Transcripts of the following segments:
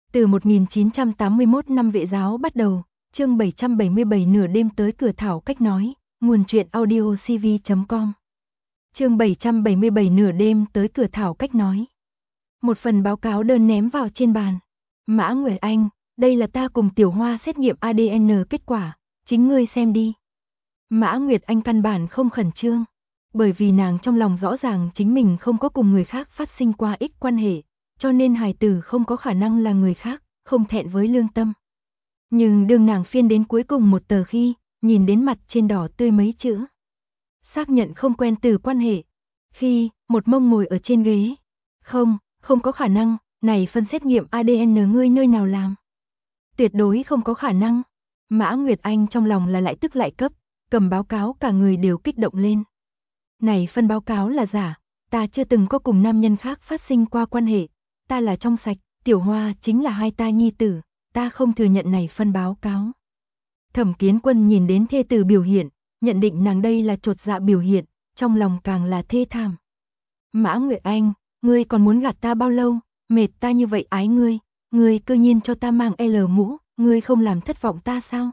Từ 1981 năm Vệ giáo bắt đầu, chương 777 nửa đêm tới cửa thảo cách nói, nguồn truyện audio cv.com. Chương 777 nửa đêm tới cửa thảo cách nói. Một phần báo cáo đơn ném vào trên bàn. Mã Nguyệt Anh, đây là ta cùng Tiểu Hoa xét nghiệm ADN kết quả, chính ngươi xem đi. Mã Nguyệt Anh căn bản không khẩn trương, bởi vì nàng trong lòng rõ ràng chính mình không có cùng người khác phát sinh qua ít quan hệ, cho nên hài tử không có khả năng là người khác, không thẹn với lương tâm. Nhưng đương nàng phiên đến cuối cùng một tờ khi, nhìn đến mặt trên đỏ tươi mấy chữ. Xác nhận không quen từ quan hệ. Khi, một mông ngồi ở trên ghế. Không có khả năng, này phân xét nghiệm ADN ngươi nơi nào làm? Tuyệt đối không có khả năng. Mã Nguyệt Anh trong lòng là lại tức lại cấp, cầm báo cáo cả người đều kích động lên. Này phân báo cáo là giả, ta chưa từng có cùng nam nhân khác phát sinh qua quan hệ, ta là trong sạch, Tiểu Hoa chính là hai ta nhi tử, ta không thừa nhận này phân báo cáo. Thẩm Kiến Quân nhìn đến thê tử biểu hiện, nhận định nàng đây là chột dạ biểu hiện, trong lòng càng là thê thảm. Mã Nguyệt Anh, ngươi còn muốn gạt ta bao lâu, mệt ta như vậy ái ngươi cơ nhiên cho ta mang L mũ, ngươi không làm thất vọng ta sao?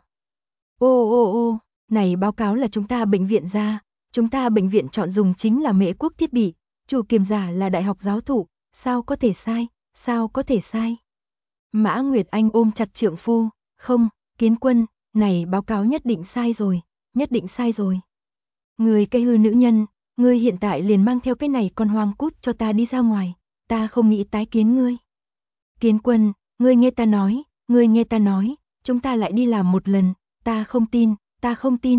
Ô, này báo cáo là chúng ta bệnh viện ra, chúng ta bệnh viện chọn dùng chính là Mễ Quốc thiết bị, chủ kiểm giả là đại học giáo thụ, sao có thể sai? Mã Nguyệt Anh ôm chặt trượng phu, không, Kiến Quân, này báo cáo nhất định sai rồi. Ngươi cái hư nữ nhân, ngươi hiện tại liền mang theo cái này con hoang cút cho ta đi ra ngoài, ta không nghĩ tái kiến ngươi. Kiến Quân, ngươi nghe ta nói, chúng ta lại đi làm một lần, ta không tin.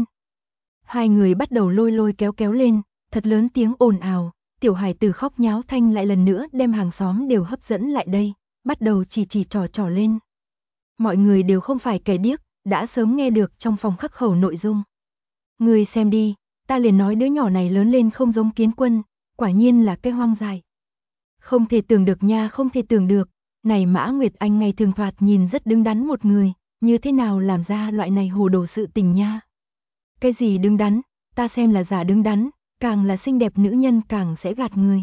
Hai người bắt đầu lôi kéo lên, thật lớn tiếng ồn ào, tiểu hài tử khóc nháo thanh lại lần nữa đem hàng xóm đều hấp dẫn lại đây, bắt đầu chỉ trò lên. Mọi người đều không phải kẻ điếc, đã sớm nghe được trong phòng khắc khẩu nội dung. Ngươi xem đi, ta liền nói đứa nhỏ này lớn lên không giống Kiến Quân, quả nhiên là cái hoang dại. Không thể tưởng được, này Mã Nguyệt Anh ngày thường thoạt nhìn rất đứng đắn một người, như thế nào làm ra loại này hồ đồ sự tình nha. Cái gì đứng đắn, ta xem là giả đứng đắn, càng là xinh đẹp nữ nhân càng sẽ gạt người.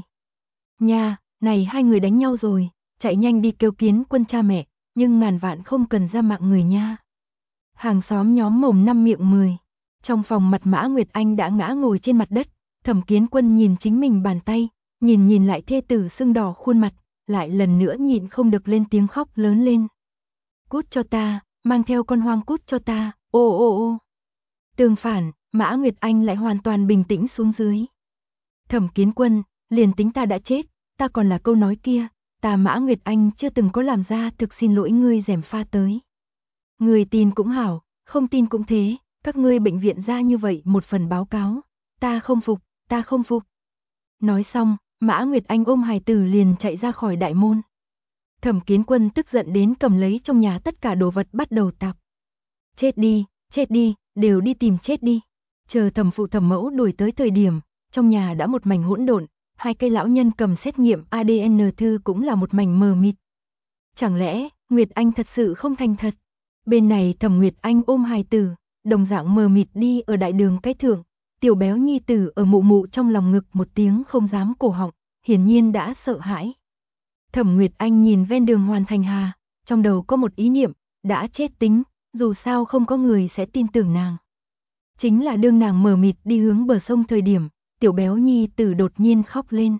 Nha, này hai người đánh nhau rồi, chạy nhanh đi kêu Kiến Quân cha mẹ, nhưng ngàn vạn không cần ra mạng người nha. Hàng xóm nhóm mồm năm miệng 10. Trong phòng mặt Mã Nguyệt Anh đã ngã ngồi trên mặt đất, Thẩm Kiến Quân nhìn chính mình bàn tay, nhìn lại thê tử sưng đỏ khuôn mặt, lại lần nữa nhịn không được lên tiếng khóc lớn lên. Cút cho ta, mang theo con hoang cút cho ta, ô. Tương phản, Mã Nguyệt Anh lại hoàn toàn bình tĩnh xuống dưới. Thẩm Kiến Quân, liền tính ta đã chết, ta còn là câu nói kia, ta Mã Nguyệt Anh chưa từng có làm ra thực xin lỗi ngươi gièm pha tới. Ngươi tin cũng hảo, không tin cũng thế, các ngươi bệnh viện ra như vậy một phần báo cáo, ta không phục. Nói xong, Mã Nguyệt Anh ôm hài tử liền chạy ra khỏi đại môn. Thẩm Kiến Quân tức giận đến cầm lấy trong nhà tất cả đồ vật bắt đầu tạp. Chết đi, đều đi tìm chết đi. Chờ thẩm phụ thẩm mẫu đuổi tới thời điểm, trong nhà đã một mảnh hỗn độn, hai cây lão nhân cầm xét nghiệm ADN thư cũng là một mảnh mờ mịt. Chẳng lẽ, Nguyệt Anh thật sự không thành thật? Bên này Thẩm Nguyệt Anh ôm hài tử, đồng dạng mờ mịt đi ở đại đường cái thượng, tiểu béo nhi tử ở mụ trong lòng ngực một tiếng không dám cổ họng, hiển nhiên đã sợ hãi. Thẩm Nguyệt Anh nhìn ven đường Hoàn Thành Hà, trong đầu có một ý niệm, đã chết tính, dù sao không có người sẽ tin tưởng nàng. Chính là đương nàng mờ mịt đi hướng bờ sông thời điểm, tiểu béo nhi tử đột nhiên khóc lên.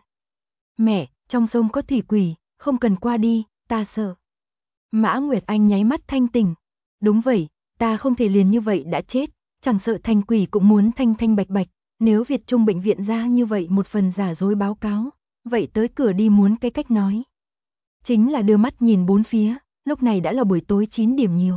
Mẹ, trong sông có thủy quỷ, không cần qua đi, ta sợ. Mã Nguyệt Anh nháy mắt thanh tỉnh. Đúng vậy, ta không thể liền như vậy đã chết, chẳng sợ thành quỷ cũng muốn thanh bạch, nếu Việt Trung bệnh viện ra như vậy một phần giả dối báo cáo, vậy tới cửa đi muốn cái cách nói. Chính là đưa mắt nhìn bốn phía, lúc này đã là buổi tối 9 điểm nhiều.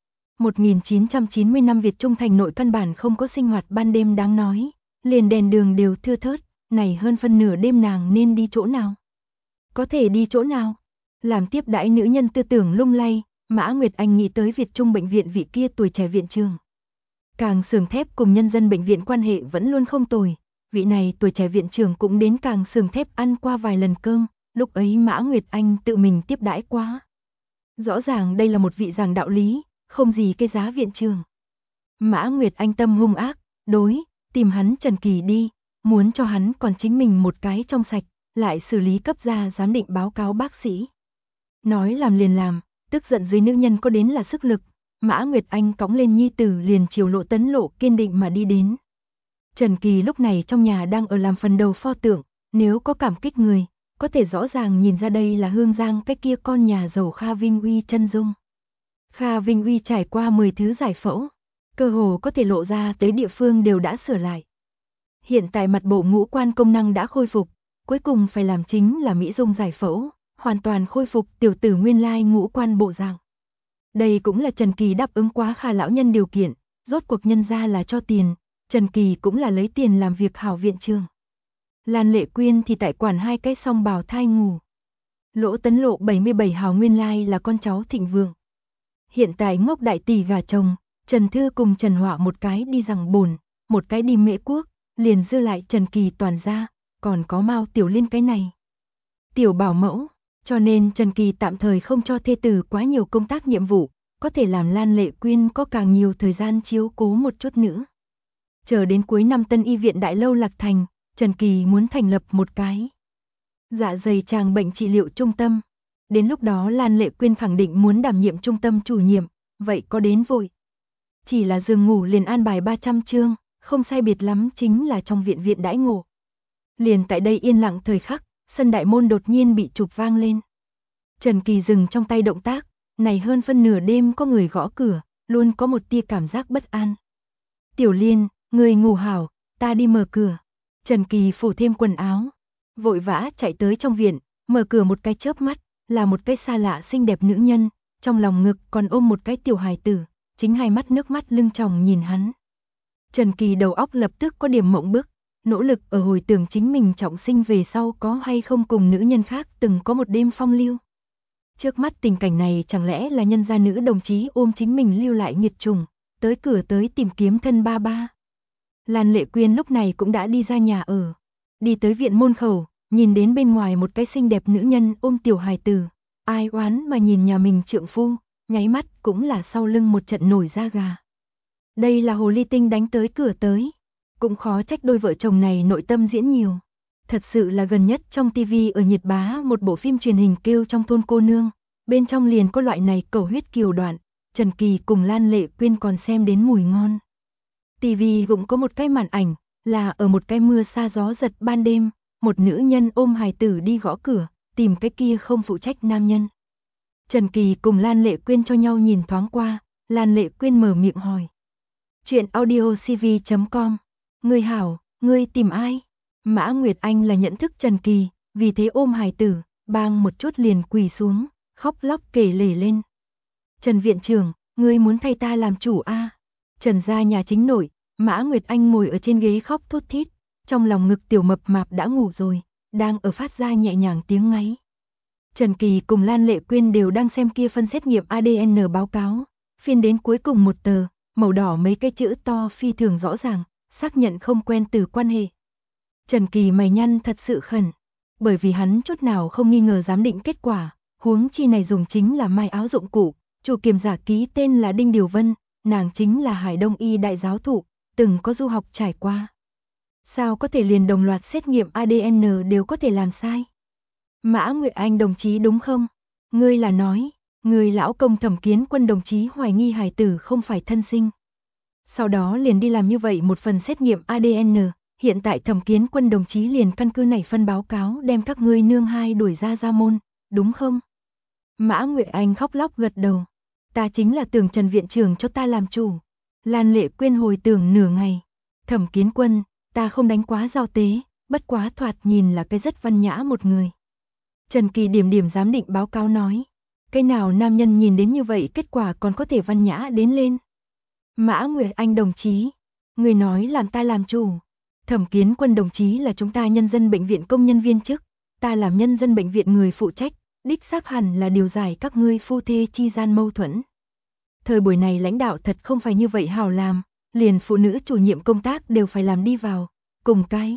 1990 năm Việt Trung thành nội căn bản không có sinh hoạt ban đêm đáng nói, liền đèn đường đều thưa thớt, này hơn phân nửa đêm nàng nên đi chỗ nào? Có thể đi chỗ nào? Làm tiếp đãi nữ nhân tư tưởng lung lay, Mã Nguyệt Anh nghĩ tới Việt Trung bệnh viện vị kia tuổi trẻ viện trưởng. Càng xưởng thép cùng nhân dân bệnh viện quan hệ vẫn luôn không tồi, vị này tuổi trẻ viện trưởng cũng đến càng xưởng thép ăn qua vài lần cơm, lúc ấy Mã Nguyệt Anh tự mình tiếp đãi quá. Rõ ràng đây là một vị giảng đạo lý, không gì cái giá viện trưởng. Mã Nguyệt Anh tâm hung ác, tìm hắn Trần Kỳ đi, muốn cho hắn còn chính mình một cái trong sạch, lại xử lý cấp ra giám định báo cáo bác sĩ. Nói làm liền làm, Tức giận dưới nữ nhân có đến là sức lực, Mã Nguyệt Anh cõng lên nhi tử liền chiều Lộ Tấn Lộ kiên định mà đi đến. Trần Kỳ lúc này trong nhà đang ở làm phần đầu pho tượng, nếu có cảm kích người, có thể rõ ràng nhìn ra đây là Hương Giang cái kia con nhà giàu Kha Vinh Uy chân dung. Kha Vinh Uy trải qua 10 thứ giải phẫu, cơ hồ có thể lộ ra tới địa phương đều đã sửa lại. Hiện tại mặt bộ ngũ quan công năng đã khôi phục, cuối cùng phải làm chính là mỹ dung giải phẫu, hoàn toàn khôi phục tiểu tử nguyên lai ngũ quan bộ dạng. Đây cũng là Trần Kỳ đáp ứng quá Kha lão nhân điều kiện, rốt cuộc nhân ra là cho tiền, Trần Kỳ cũng là lấy tiền làm việc hảo viện trường. Lan Lệ Quyên thì tại quản 2 cái song bào thai ngủ. Lỗ Tấn Lộ 77 hào nguyên lai là con cháu thịnh vượng. Hiện tại ngốc đại tỷ gả chồng, Trần Thư cùng Trần Họa một cái đi Giằng Bồn, một cái đi Mễ Quốc, liền dư lại Trần Kỳ toàn gia, còn có Mao Tiểu Liên cái này. Tiểu bảo mẫu, cho nên Trần Kỳ tạm thời không cho thê tử quá nhiều công tác nhiệm vụ, có thể làm Lan Lệ Quyên có càng nhiều thời gian chiếu cố một chút nữa. Chờ đến cuối năm Tân Y viện Đại Lâu Lạc Thành, Trần Kỳ muốn thành lập một cái dạ dày tràng bệnh trị liệu trung tâm. Đến lúc đó Lan Lệ Quyên khẳng định muốn đảm nhiệm trung tâm chủ nhiệm, vậy có đến vội. Chỉ là giường ngủ liền an bài 300 chương, không sai biệt lắm chính là trong viện viện đãi ngộ. Liền tại đây yên lặng thời khắc, sân đại môn đột nhiên bị chụp vang lên. Trần Kỳ dừng trong tay động tác, này hơn phân nửa đêm có người gõ cửa, luôn có một tia cảm giác bất an. Tiểu Liên, người ngủ hảo, ta đi mở cửa. Trần Kỳ phủ thêm quần áo, vội vã chạy tới trong viện, mở cửa một cái chớp mắt, là một cái xa lạ xinh đẹp nữ nhân, trong lòng ngực còn ôm một cái tiểu hài tử, chính hai mắt nước mắt lưng tròng nhìn hắn. Trần Kỳ đầu óc lập tức có điểm mộng bức, nỗ lực ở hồi tưởng chính mình trọng sinh về sau có hay không cùng nữ nhân khác từng có một đêm phong lưu. Trước mắt tình cảnh này chẳng lẽ là nhân gia nữ đồng chí ôm chính mình lưu lại nghiệt trùng, tới cửa tới tìm kiếm thân ba ba. Lan Lệ Quyên lúc này cũng đã đi ra nhà ở, đi tới viện môn khẩu, nhìn đến bên ngoài một cái xinh đẹp nữ nhân ôm tiểu hài tử, ai oán mà nhìn nhà mình trượng phu, nháy mắt cũng là sau lưng một trận nổi da gà. Đây là hồ ly tinh đánh tới cửa tới, cũng khó trách đôi vợ chồng này nội tâm diễn nhiều. Thật sự là gần nhất trong tivi ở nhiệt bá một bộ phim truyền hình kêu Trong thôn cô nương, bên trong liền có loại này cầu huyết kiều đoạn, Trần Kỳ cùng Lan Lệ Quyên còn xem đến mùi ngon. Tivi cũng có một cái màn ảnh, là ở một cái mưa sa gió giật ban đêm, một nữ nhân ôm hài tử đi gõ cửa, tìm cái kia không phụ trách nam nhân. Trần Kỳ cùng Lan Lệ Quyên cho nhau nhìn thoáng qua, Lan Lệ Quyên mở miệng hỏi. Chuyện audiocv.com, ngươi hảo, ngươi tìm ai? Mã Nguyệt Anh là nhận thức Trần Kỳ, vì thế ôm hài tử, bang một chút liền quỳ xuống, khóc lóc kể lể lên. Trần viện trưởng, ngươi muốn thay ta làm chủ a? Trần gia nhà chính nội, Mã Nguyệt Anh ngồi ở trên ghế khóc thút thít, trong lòng ngực tiểu mập mạp đã ngủ rồi, đang ở phát ra nhẹ nhàng tiếng ngáy. Trần Kỳ cùng Lan Lệ Quyên đều đang xem kia phân xét nghiệm ADN báo cáo, phiên đến cuối cùng một tờ, màu đỏ mấy cái chữ to phi thường rõ ràng, xác nhận không quen từ quan hệ. Trần Kỳ mày nhăn thật sự khẩn, bởi vì hắn chút nào không nghi ngờ giám định kết quả, huống chi này dùng chính là mai áo dụng cụ, chủ kiểm giả ký tên là Đinh Điều Vân, nàng chính là Hải Đông Y đại giáo thụ, từng có du học trải qua. Sao có thể liền đồng loạt xét nghiệm ADN đều có thể làm sai? Mã Nguyệt Anh đồng chí đúng không? Ngươi là nói, người lão công Thẩm Kiến Quân đồng chí hoài nghi hài tử không phải thân sinh. Sau đó liền đi làm như vậy một phần xét nghiệm ADN, hiện tại Thẩm Kiến Quân đồng chí liền căn cứ này phân báo cáo đem các ngươi nương hai đuổi ra môn, đúng không? Mã Nguyệt Anh khóc lóc gật đầu. Ta chính là tưởng Trần viện trưởng cho ta làm chủ. Lan Lệ Quyên hồi tưởng nửa ngày. Thẩm Kiến Quân, ta không đánh quá giao tế, bất quá thoạt nhìn là cái rất văn nhã một người. Trần Kỳ điểm điểm giám định báo cáo nói. Cái nào nam nhân nhìn đến như vậy kết quả còn có thể văn nhã đến lên. Mã Nguyệt Anh đồng chí, người nói làm ta làm chủ. Thẩm Kiến Quân đồng chí là chúng ta nhân dân bệnh viện công nhân viên chức, ta làm nhân dân bệnh viện người phụ trách, đích xác hẳn là điều giải các ngươi phu thê chi gian mâu thuẫn. Thời buổi này lãnh đạo thật không phải như vậy hào làm, liền phụ nữ chủ nhiệm công tác đều phải làm đi vào, cùng cái.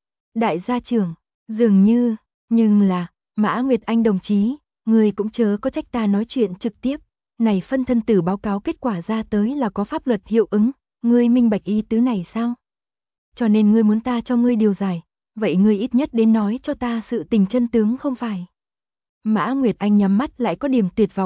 Đại gia trưởng, dường như, nhưng là, Mã Nguyệt Anh đồng chí, người cũng chớ có trách ta nói chuyện trực tiếp, này phân thân tử báo cáo kết quả ra tới là có pháp luật hiệu ứng, ngươi minh bạch ý tứ này sao? Cho nên ngươi muốn ta cho ngươi điều giải, vậy ngươi ít nhất đến nói cho ta sự tình chân tướng không phải. Mã Nguyệt Anh nhắm mắt lại có điểm tuyệt vọng,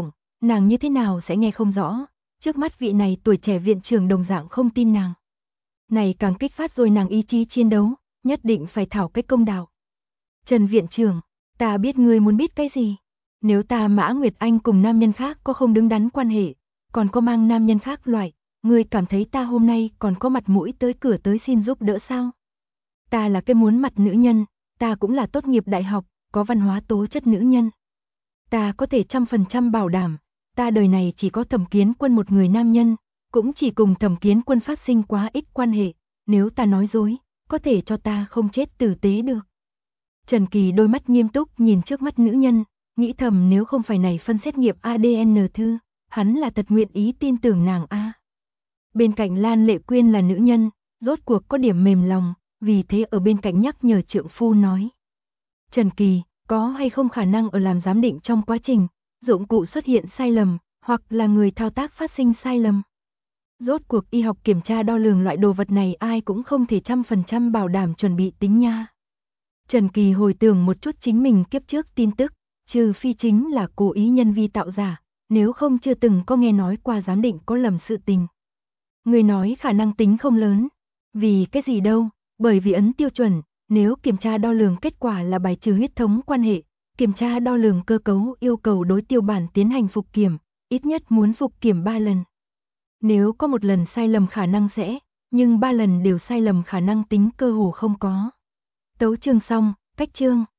Nàng như thế nào sẽ nghe không rõ, trước mắt vị này tuổi trẻ viện trưởng đồng dạng không tin nàng. Này càng kích phát rồi nàng ý chí chiến đấu, nhất định phải thảo cách công đạo. Trần viện trưởng, ta biết ngươi muốn biết cái gì. Nếu ta Mã Nguyệt Anh cùng nam nhân khác có không đứng đắn quan hệ, còn có mang nam nhân khác loại, ngươi cảm thấy ta hôm nay còn có mặt mũi tới cửa tới xin giúp đỡ sao? Ta là cái muốn mặt nữ nhân, ta cũng là tốt nghiệp đại học, có văn hóa tố chất nữ nhân. Ta có thể 100% bảo đảm, ta đời này chỉ có Thẩm Kiến Quân một người nam nhân, cũng chỉ cùng Thẩm Kiến Quân phát sinh quá ít quan hệ, nếu ta nói dối, có thể cho ta không chết tử tế được. Trần Kỳ đôi mắt nghiêm túc nhìn trước mắt nữ nhân, nghĩ thầm nếu không phải này phân xét nghiệm ADN thư, hắn là thật nguyện ý tin tưởng nàng a. Bên cạnh Lan Lệ Quyên là nữ nhân, rốt cuộc có điểm mềm lòng, vì thế ở bên cạnh nhắc nhở trượng phu nói. Trần Kỳ, có hay không khả năng ở làm giám định trong quá trình, dụng cụ xuất hiện sai lầm, hoặc là người thao tác phát sinh sai lầm. Rốt cuộc y học kiểm tra đo lường loại đồ vật này ai cũng không thể 100% bảo đảm chuẩn bị tính nha. Trần Kỳ hồi tưởng một chút chính mình kiếp trước tin tức, trừ phi chính là cố ý nhân vi tạo giả, nếu không chưa từng có nghe nói qua giám định có lầm sự tình. Người nói khả năng tính không lớn, vì cái gì đâu, bởi vì ấn tiêu chuẩn, nếu kiểm tra đo lường kết quả là bài trừ huyết thống quan hệ, kiểm tra đo lường cơ cấu yêu cầu đối tiêu bản tiến hành phục kiểm, ít nhất muốn phục kiểm 3 lần. Nếu có một lần sai lầm khả năng sẽ, nhưng 3 lần đều sai lầm khả năng tính cơ hồ không có. Tấu chương xong, cách chương.